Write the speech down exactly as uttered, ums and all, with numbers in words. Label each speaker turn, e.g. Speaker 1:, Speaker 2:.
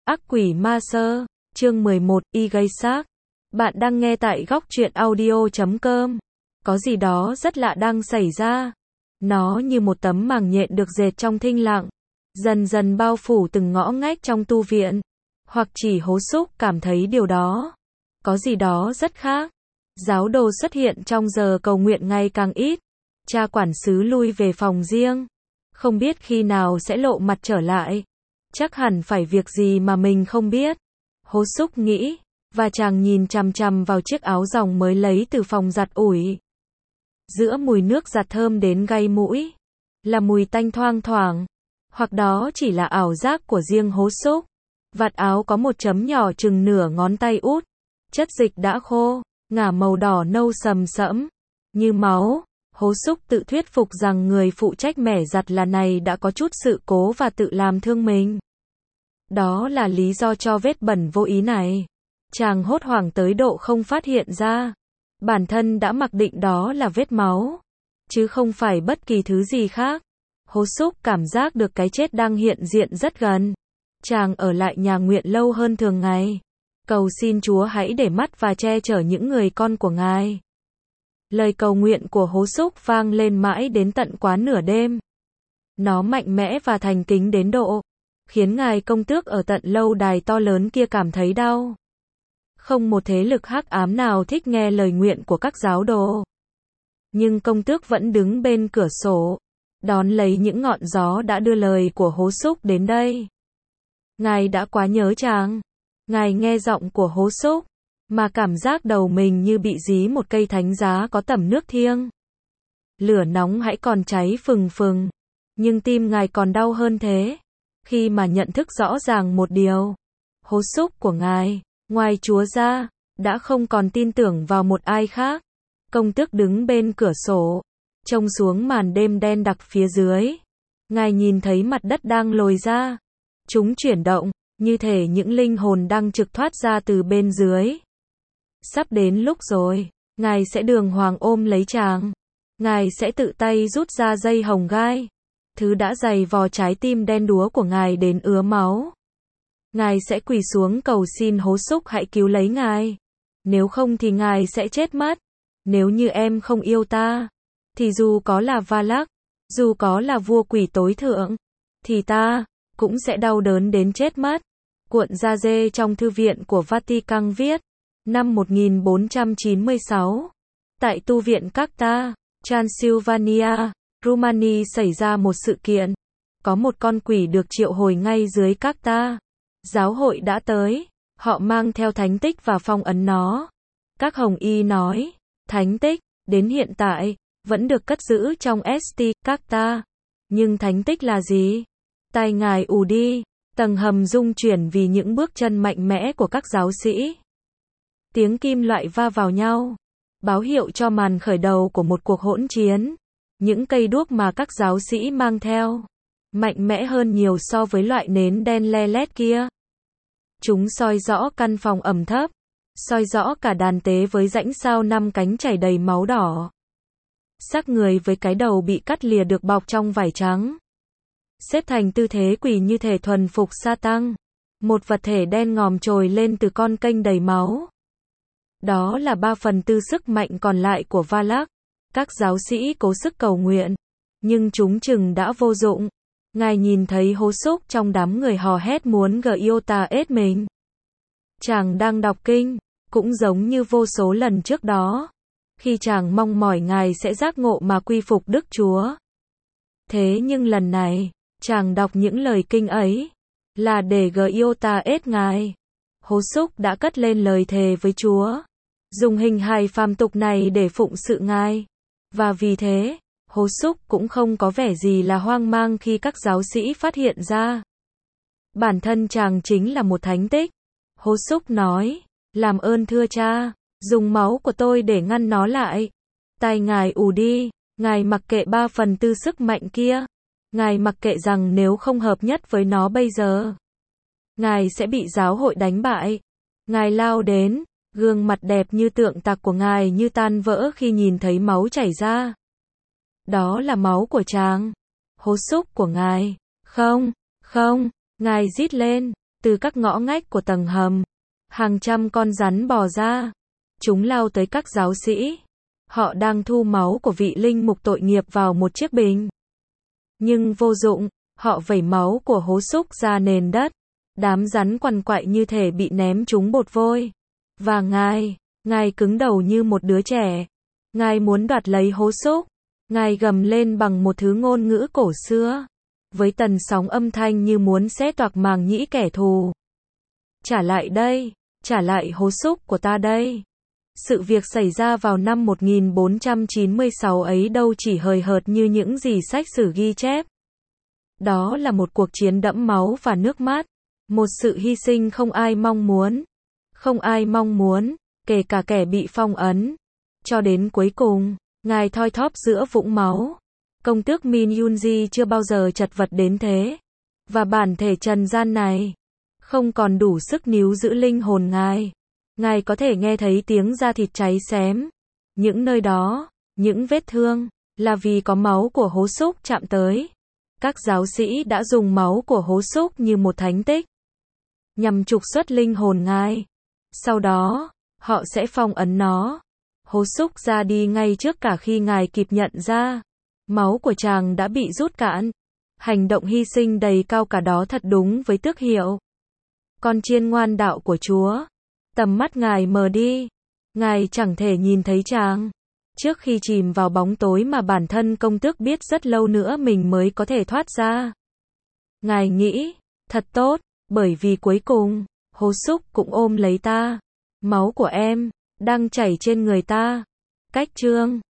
Speaker 1: Ác quỷ ma sơ, chương mười một, y gây xác. Bạn đang nghe tại góc truyện audio chấm com. Có gì đó rất lạ đang xảy ra. Nó như một tấm màng nhện được dệt trong thinh lặng, dần dần bao phủ từng ngõ ngách trong tu viện. Hoặc chỉ Hố Súc cảm thấy điều đó. Có gì đó rất khác. Giáo đồ xuất hiện trong giờ cầu nguyện ngày càng ít. Cha quản xứ lui về phòng riêng. Không biết khi nào sẽ lộ mặt trở lại. Chắc hẳn phải việc gì mà mình không biết. Hố Súc nghĩ, và chàng nhìn chằm chằm vào chiếc áo ròng mới lấy từ phòng giặt ủi. Giữa mùi nước giặt thơm đến gay mũi, là mùi tanh thoang thoảng, hoặc đó chỉ là ảo giác của riêng Hố Súc. Vạt áo có một chấm nhỏ chừng nửa ngón tay út, chất dịch đã khô, ngả màu đỏ nâu sầm sẫm, như máu. Hố Súc tự thuyết phục rằng người phụ trách mẻ giặt là này đã có chút sự cố và tự làm thương mình. Đó là lý do cho vết bẩn vô ý này. Chàng hốt hoảng tới độ không phát hiện ra. Bản thân đã mặc định đó là vết máu, chứ không phải bất kỳ thứ gì khác. Hố Súc cảm giác được cái chết đang hiện diện rất gần. Chàng ở lại nhà nguyện lâu hơn thường ngày. Cầu xin Chúa hãy để mắt và che chở những người con của Ngài. Lời cầu nguyện của Hố Súc vang lên mãi đến tận quá nửa đêm. Nó mạnh mẽ và thành kính đến độ khiến ngài công tước ở tận lâu đài to lớn kia cảm thấy đau. Không một thế lực hắc ám nào thích nghe lời nguyện của các giáo đồ. Nhưng công tước vẫn đứng bên cửa sổ, đón lấy những ngọn gió đã đưa lời của Hố Súc đến đây. Ngài đã quá nhớ chàng. Ngài nghe giọng của Hố Súc, mà cảm giác đầu mình như bị dí một cây thánh giá có tẩm nước thiêng. Lửa nóng hãy còn cháy phừng phừng, nhưng tim ngài còn đau hơn thế. Khi mà nhận thức rõ ràng một điều, Hố Súc của ngài, ngoài Chúa ra, đã không còn tin tưởng vào một ai khác. Công tước đứng bên cửa sổ, trông xuống màn đêm đen đặc phía dưới. Ngài nhìn thấy mặt đất đang lồi ra. Chúng chuyển động, như thể những linh hồn đang trực thoát ra từ bên dưới. Sắp đến lúc rồi, ngài sẽ đường hoàng ôm lấy chàng. Ngài sẽ tự tay rút ra dây hồng gai, thứ đã dày vò trái tim đen đúa của ngài đến ứa máu. Ngài sẽ quỳ xuống cầu xin Hố Súc hãy cứu lấy ngài. Nếu không thì ngài sẽ chết mất. Nếu như em không yêu ta, thì dù có là Valak, dù có là vua quỷ tối thượng, thì ta cũng sẽ đau đớn đến chết mất. Cuộn da dê trong thư viện của Vatican viết, năm một nghìn bốn trăm chín mươi sáu, tại tu viện Cacta, Transylvania, Rumani xảy ra một sự kiện. Có một con quỷ được triệu hồi ngay dưới Cacta. Giáo hội đã tới. Họ mang theo thánh tích và phong ấn nó. Các hồng y nói, thánh tích, đến hiện tại, vẫn được cất giữ trong ét tê Cacta. Nhưng thánh tích là gì? Tai ngài ù đi. Tầng hầm rung chuyển vì những bước chân mạnh mẽ của các giáo sĩ. Tiếng kim loại va vào nhau, báo hiệu cho màn khởi đầu của một cuộc hỗn chiến. Những cây đuốc mà các giáo sĩ mang theo, mạnh mẽ hơn nhiều so với loại nến đen le lét kia. Chúng soi rõ căn phòng ẩm thấp, soi rõ cả đàn tế với rãnh sao năm cánh chảy đầy máu đỏ. Xác người với cái đầu bị cắt lìa được bọc trong vải trắng, xếp thành tư thế quỳ như thể thuần phục Sa-tăng. Một vật thể đen ngòm trồi lên từ con kênh đầy máu. Đó là ba phần tư sức mạnh còn lại của Valak. Các giáo sĩ cố sức cầu nguyện, nhưng chúng chừng đã vô dụng. Ngài nhìn thấy Hố Súc trong đám người hò hét muốn Giota ết mình. Chàng đang đọc kinh, cũng giống như vô số lần trước đó, khi chàng mong mỏi ngài sẽ giác ngộ mà quy phục Đức Chúa. Thế nhưng lần này, chàng đọc những lời kinh ấy là để Giota ết ngài. Hố Súc đã cất lên lời thề với Chúa, dùng hình hài phàm tục này để phụng sự ngài. Và vì thế, Hố Súc cũng không có vẻ gì là hoang mang khi các giáo sĩ phát hiện ra bản thân chàng chính là một thánh tích. Hố Súc nói, làm ơn thưa cha, dùng máu của tôi để ngăn nó lại. Tai ngài ù đi. Ngài mặc kệ ba phần tư sức mạnh kia. Ngài mặc kệ rằng nếu không hợp nhất với nó bây giờ, ngài sẽ bị giáo hội đánh bại. Ngài lao đến, gương mặt đẹp như tượng tạc của ngài như tan vỡ khi nhìn thấy máu chảy ra. Đó là máu của chàng. Hố Súc của ngài. Không, không, ngài rít lên. Từ các ngõ ngách của tầng hầm, hàng trăm con rắn bò ra. Chúng lao tới các giáo sĩ. Họ đang thu máu của vị linh mục tội nghiệp vào một chiếc bình. Nhưng vô dụng, họ vẩy máu của hố xúc ra nền đất. Đám rắn quằn quại như thể bị ném trúng bột vôi. Và ngài, ngài cứng đầu như một đứa trẻ. Ngài muốn đoạt lấy hố xúc. Ngài gầm lên bằng một thứ ngôn ngữ cổ xưa, với tần sóng âm thanh như muốn xé toạc màng nhĩ kẻ thù. Trả lại đây, trả lại hố xúc của ta đây. Sự việc xảy ra vào năm một nghìn bốn trăm chín mươi sáu ấy đâu chỉ hời hợt như những gì sách sử ghi chép. Đó là một cuộc chiến đẫm máu và nước mắt, một sự hy sinh không ai mong muốn. Không ai mong muốn, kể cả kẻ bị phong ấn. Cho đến cuối cùng, ngài thoi thóp giữa vũng máu. Công tước Min Yoonji chưa bao giờ chật vật đến thế. Và bản thể trần gian này không còn đủ sức níu giữ linh hồn ngài. Ngài có thể nghe thấy tiếng da thịt cháy xém. Những nơi đó, những vết thương, là vì có máu của hố xúc chạm tới. Các giáo sĩ đã dùng máu của hố xúc như một thánh tích, nhằm trục xuất linh hồn ngài. Sau đó, họ sẽ phong ấn nó. Hố xúc ra đi ngay trước cả khi ngài kịp nhận ra. Máu của chàng đã bị rút cạn. Hành động hy sinh đầy cao cả đó thật đúng với tước hiệu con chiên ngoan đạo của Chúa. Tầm mắt ngài mờ đi. Ngài chẳng thể nhìn thấy chàng. Trước khi chìm vào bóng tối mà bản thân công tước biết rất lâu nữa mình mới có thể thoát ra. Ngài nghĩ, thật tốt, bởi vì cuối cùng, hố xúc cũng ôm lấy ta. Máu của em đang chảy trên người ta. Cách chương